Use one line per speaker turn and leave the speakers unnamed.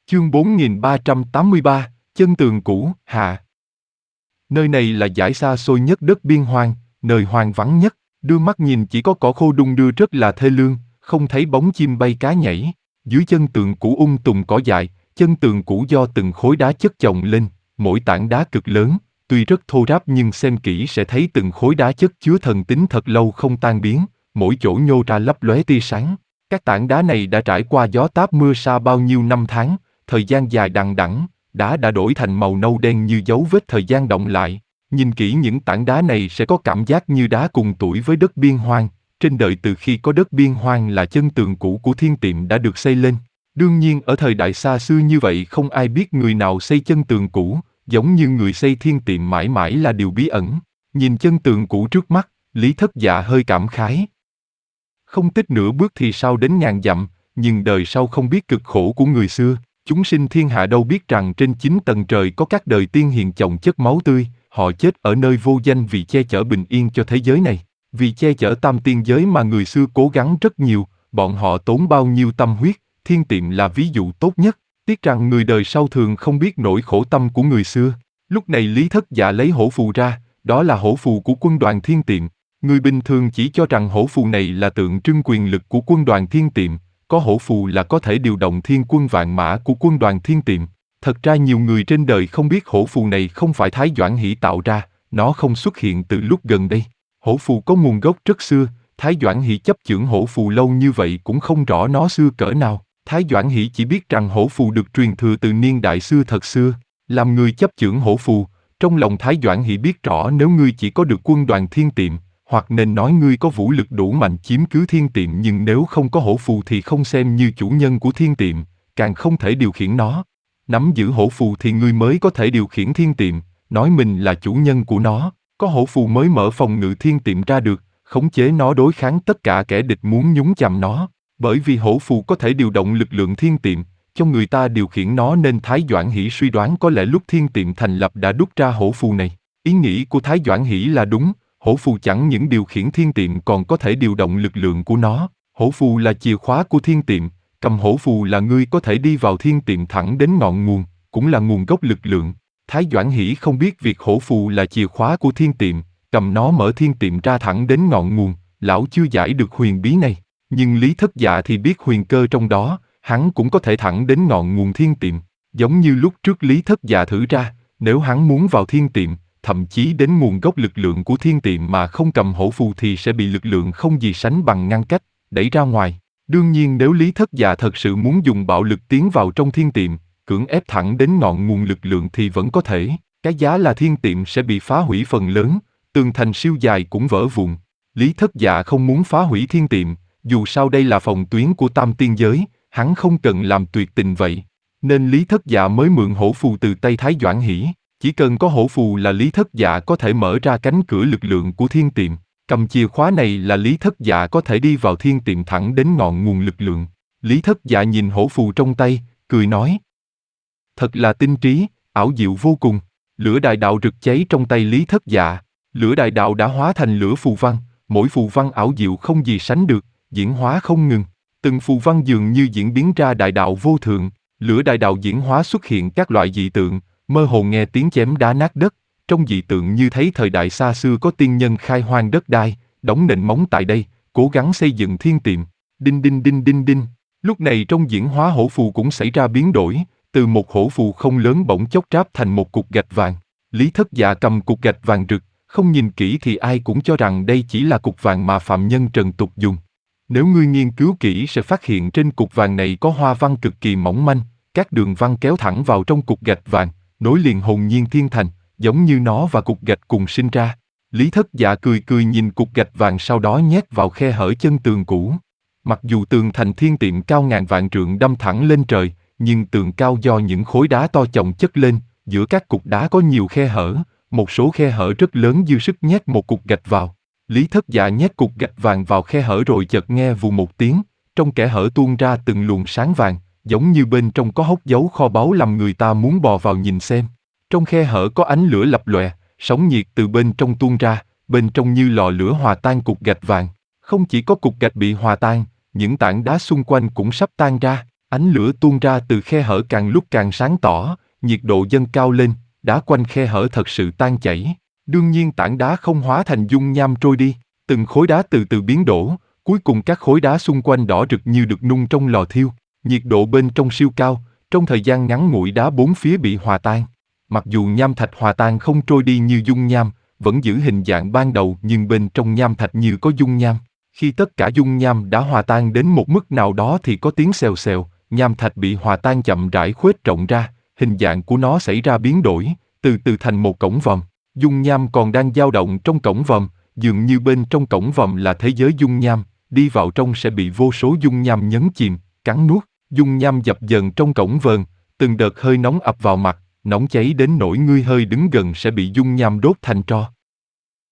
Chương 4383, chân tường cũ, hạ. Nơi này là dải xa xôi nhất đất biên hoang, nơi hoang vắng nhất, đưa mắt nhìn chỉ có cỏ khô đung đưa rất là thê lương, không thấy bóng chim bay cá nhảy. Dưới chân tường cũ tùng cỏ dại, chân tường cũ do từng khối đá chất chồng lên, mỗi tảng đá cực lớn, tuy rất thô ráp nhưng xem kỹ sẽ thấy từng khối đá chất chứa thần tính thật lâu không tan biến, mỗi chỗ nhô ra lấp lóe tia sáng. Các tảng đá này đã trải qua gió táp mưa sa bao nhiêu năm tháng, thời gian dài đằng đẵng, đá đã đổi thành màu nâu đen như dấu vết thời gian đọng lại. Nhìn kỹ những tảng đá này sẽ có cảm giác như đá cùng tuổi với đất biên hoang. Trên đời từ khi có đất biên hoang là chân tường cũ của thiên tiệm đã được xây lên. Đương nhiên ở thời đại xa xưa như vậy không ai biết người nào xây chân tường cũ, giống như người xây thiên tiệm mãi mãi là điều bí ẩn. Nhìn chân tường cũ trước mắt, Lý Thất Dạ hơi cảm khái. Không tích nửa bước thì sao đến ngàn dặm, nhưng đời sau không biết cực khổ của người xưa. Chúng sinh thiên hạ đâu biết rằng trên 9 tầng trời có các đời tiên hiền chồng chất máu tươi, họ chết ở nơi vô danh vì che chở bình yên cho thế giới này. Vì che chở tam tiên giới mà người xưa cố gắng rất nhiều, bọn họ tốn bao nhiêu tâm huyết, thiên tiệm là ví dụ tốt nhất. Tiếc rằng người đời sau thường không biết nỗi khổ tâm của người xưa. Lúc này Lý Thất Dạ lấy hổ phù ra, đó là hổ phù của quân đoàn thiên tiệm. Người bình thường chỉ cho rằng hổ phù này là tượng trưng quyền lực của quân đoàn thiên tiệm, có hổ phù là có thể điều động thiên quân vạn mã của quân đoàn thiên tiệm. Thật ra nhiều người trên đời không biết hổ phù này không phải Thái Doãn Hỷ tạo ra, nó không xuất hiện từ lúc gần đây. Hổ phù có nguồn gốc rất xưa, Thái Doãn Hỷ chấp chưởng hổ phù lâu như vậy cũng không rõ nó xưa cỡ nào. Thái Doãn Hỷ chỉ biết rằng hổ phù được truyền thừa từ niên đại xưa thật xưa. Làm người chấp chưởng hổ phù, trong lòng Thái Doãn Hỷ biết rõ nếu ngươi chỉ có được quân đoàn thiên tiệm, hoặc nên nói ngươi có vũ lực đủ mạnh chiếm cứ thiên tiệm, nhưng nếu không có hổ phù thì không xem như chủ nhân của thiên tiệm, càng không thể điều khiển nó. Nắm giữ hổ phù thì ngươi mới có thể điều khiển thiên tiệm, nói mình là chủ nhân của nó, có hổ phù mới mở phòng ngự thiên tiệm ra được, khống chế nó đối kháng tất cả kẻ địch muốn nhúng chàm nó. Bởi vì hổ phù có thể điều động lực lượng thiên tiệm, cho người ta điều khiển nó nên Thái Doãn Hỷ suy đoán có lẽ lúc thiên tiệm thành lập đã đúc ra hổ phù này. Ý nghĩ của Thái Doãn Hỷ là đúng, hổ phù chẳng những điều khiển thiên tiệm còn có thể điều động lực lượng của nó. Hổ phù là chìa khóa của thiên tiệm, cầm hổ phù là ngươi có thể đi vào thiên tiệm thẳng đến ngọn nguồn, cũng là nguồn gốc lực lượng. Thái Doãn Hỷ không biết việc hổ phù là chìa khóa của thiên tiệm, cầm nó mở thiên tiệm ra thẳng đến ngọn nguồn, lão chưa giải được huyền bí này. Nhưng Lý Thất Dạ thì biết huyền cơ trong đó, hắn cũng có thể thẳng đến ngọn nguồn thiên tiệm. Giống như lúc trước Lý Thất Dạ thử ra, nếu hắn muốn vào thiên tiệm, thậm chí đến nguồn gốc lực lượng của thiên tiệm mà không cầm hổ phù thì sẽ bị lực lượng không gì sánh bằng ngăn cách, đẩy ra ngoài. Đương nhiên nếu Lý Thất Dạ thật sự muốn dùng bạo lực tiến vào trong thiên tiệm, cưỡng ép thẳng đến ngọn nguồn lực lượng thì vẫn có thể. Cái giá là thiên tiệm sẽ bị phá hủy phần lớn, tường thành siêu dài cũng vỡ vụn. Lý Thất Dạ không muốn phá hủy thiên tiệm, dù sao đây là phòng tuyến của tam tiên giới, hắn không cần làm tuyệt tình vậy. Nên Lý Thất Dạ mới mượn hổ phù từ tay Thái Doãn Hỷ. Chỉ cần có hổ phù là Lý Thất Dạ có thể mở ra cánh cửa lực lượng của thiên tiệm. Cầm chìa khóa này là Lý Thất Dạ có thể đi vào thiên tiệm thẳng đến ngọn nguồn lực lượng. Lý Thất Dạ nhìn hổ phù trong tay, cười nói. Thật là tinh trí, ảo diệu vô cùng. Lửa đại đạo rực cháy trong tay Lý Thất Dạ. Lửa đại đạo đã hóa thành lửa phù văn, mỗi phù văn ảo diệu không gì sánh được, diễn hóa không ngừng. Từng phù văn dường như diễn biến ra đại đạo vô thượng. Lửa đại đạo diễn hóa xuất hiện các loại dị tượng, mơ hồ nghe tiếng chém đá nát đất, trong dị tượng như thấy thời đại xa xưa có tiên nhân khai hoang đất đai, đóng nền móng tại đây, cố gắng xây dựng thiên tiệm. Đinh đinh đinh đinh đinh. Lúc này trong diễn hóa hổ phù cũng xảy ra biến đổi, từ một hổ phù không lớn bỗng chốc ráp thành một cục gạch vàng. Lý Thất Dạ cầm cục gạch vàng rực, không nhìn kỹ thì ai cũng cho rằng đây chỉ là cục vàng mà phạm nhân trần tục dùng. Nếu ngươi nghiên cứu kỹ sẽ phát hiện trên cục vàng này có hoa văn cực kỳ mỏng manh, các đường văn kéo thẳng vào trong cục gạch vàng, nối liền hồn nhiên thiên thành, giống như nó và cục gạch cùng sinh ra. Lý Thất Dạ cười cười nhìn cục gạch vàng sau đó nhét vào khe hở chân tường cũ. Mặc dù tường thành thiên tiệm cao ngàn vạn trượng đâm thẳng lên trời, nhưng tường cao do những khối đá to chồng chất lên, giữa các cục đá có nhiều khe hở, một số khe hở rất lớn dư sức nhét một cục gạch vào. Lý Thất Dạ nhét cục gạch vàng vào khe hở rồi chợt nghe vù một tiếng, trong kẽ hở tuôn ra từng luồng sáng vàng, giống như bên trong có hốc giấu kho báu làm người ta muốn bò vào nhìn xem. Trong khe hở có ánh lửa lập lòe, sóng nhiệt từ bên trong tuôn ra, bên trong như lò lửa hòa tan cục gạch vàng. Không chỉ có cục gạch bị hòa tan, những tảng đá xung quanh cũng sắp tan ra. Ánh lửa tuôn ra từ khe hở càng lúc càng sáng tỏ, nhiệt độ dâng cao lên, đá quanh khe hở thật sự tan chảy. Đương nhiên tảng đá không hóa thành dung nham trôi đi, từng khối đá từ từ biến đổ, cuối cùng các khối đá xung quanh đỏ rực như được nung trong lò thiêu. Nhiệt độ bên trong siêu cao, trong thời gian ngắn ngủi đá bốn phía bị hòa tan. Mặc dù nham thạch hòa tan không trôi đi như dung nham, vẫn giữ hình dạng ban đầu nhưng bên trong nham thạch như có dung nham. Khi tất cả dung nham đã hòa tan đến một mức nào đó thì có tiếng xèo xèo, nham thạch bị hòa tan chậm rãi khuếch rộng ra, hình dạng của nó xảy ra biến đổi, từ từ thành một cổng vòm. Dung nham còn đang dao động trong cổng vòm, dường như bên trong cổng vòm là thế giới dung nham, đi vào trong sẽ bị vô số dung nham nhấn chìm, cắn nuốt. Dung nham dập dần trong cổng vòm, từng đợt hơi nóng ập vào mặt, nóng cháy đến nỗi ngươi hơi đứng gần sẽ bị dung nham đốt thành tro.